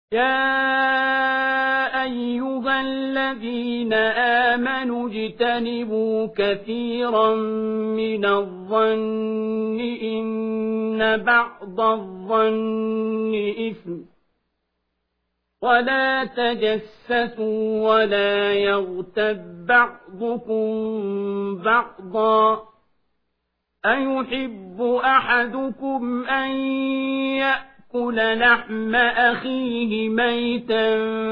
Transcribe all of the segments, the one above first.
يا أيها الذين آمنوا اجتنبوا كثيرا من الظن إن بعض الظن إثم ولا تجسسوا ولا يغتب بعضكم بعضا أيحب أحدكم أن يأكل لحم أخيه ميتا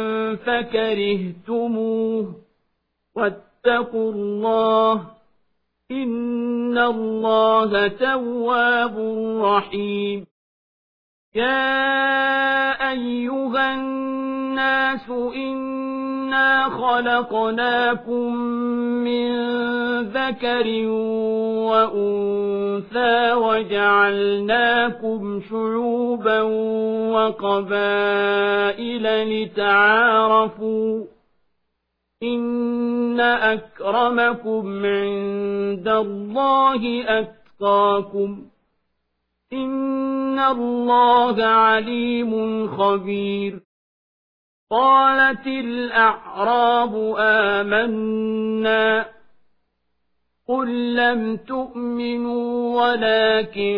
فكرهتموه واتقوا الله إن الله تواب رحيم يا أيها الناس إنا خلقناكم من ذكر وأنثى وجعلناكم شعوبا وقبائل لتعارفوا إن أكرمكم عند الله أتقاكم إن الله عليم خبير قالت الأعراب آمنا قل لم تؤمنوا ولكن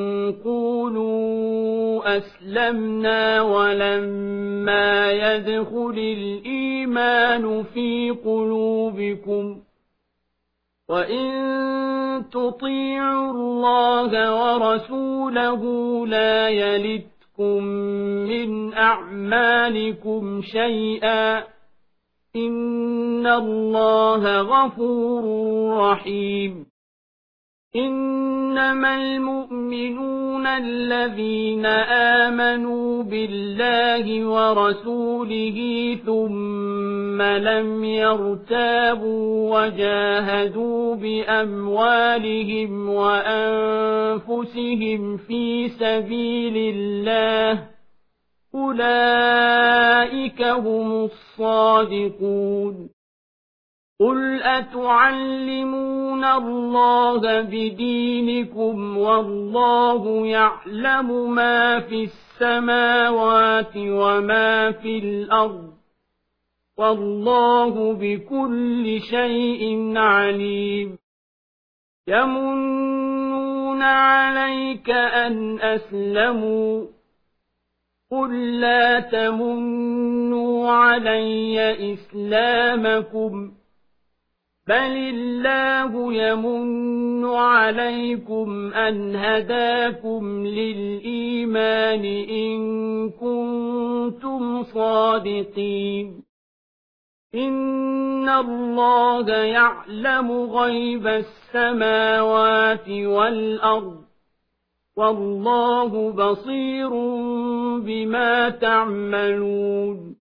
قولوا أسلمنا ولما يدخل الإيمان في قلوبكم وإن تطيعوا الله ورسوله لا يلتكم من أعمالكم شيئا إن الله غفور رحيم إنما المؤمنون الذين آمنوا بالله ورسوله ثم لم يرتابوا وجاهدوا بأموالهم وأنفسهم في سبيل الله أولئك هم الصادقون قل أتعلمون الله بدينكم والله يعلم ما في السماوات وما في الأرض والله بكل شيء عليم يمنون عليك أن أسلموا قل لا تمنوا علي إسلامكم بل الله يمن عليكم أن هداكم للإيمان إن كنتم صادقين إن الله يعلم غيب السماوات والأرض والله بصير بما تعملون